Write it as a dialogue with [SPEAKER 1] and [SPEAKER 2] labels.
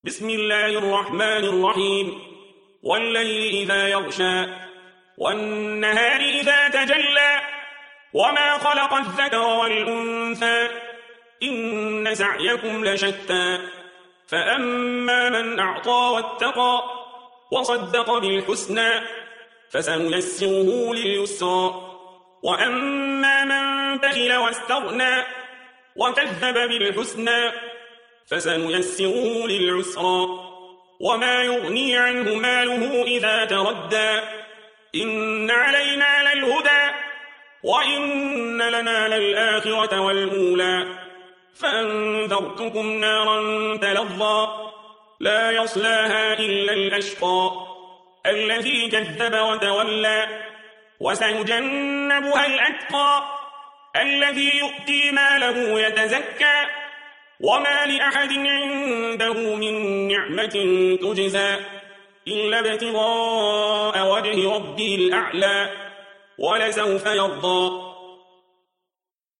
[SPEAKER 1] بسم الله الرحمن الرحيم والليل إذا يغشى والنهار إذا تجلى وما خلق الذكر والأنثى إن سعيكم لشتى فأما من أعطى واتقى وصدق بالحسنى فسنيسره لليسرى وأما من بخل واستغنى وكذب بالحسنى فسنيسره للعسرى وما يغني عنه ماله إذا تردى إن علينا للهدى وإن لنا للآخرة والأولى فأنذرتكم نارا تلظى لا يصلاها إلا الأشقى الذي كذب وتولى وسيجنبها الأتقى الذي يؤتي ماله يتزكى وما لأحد عنده من نعمة تجزى إلا ابتغاء وجه ربه الأعلى ولسوف يرضى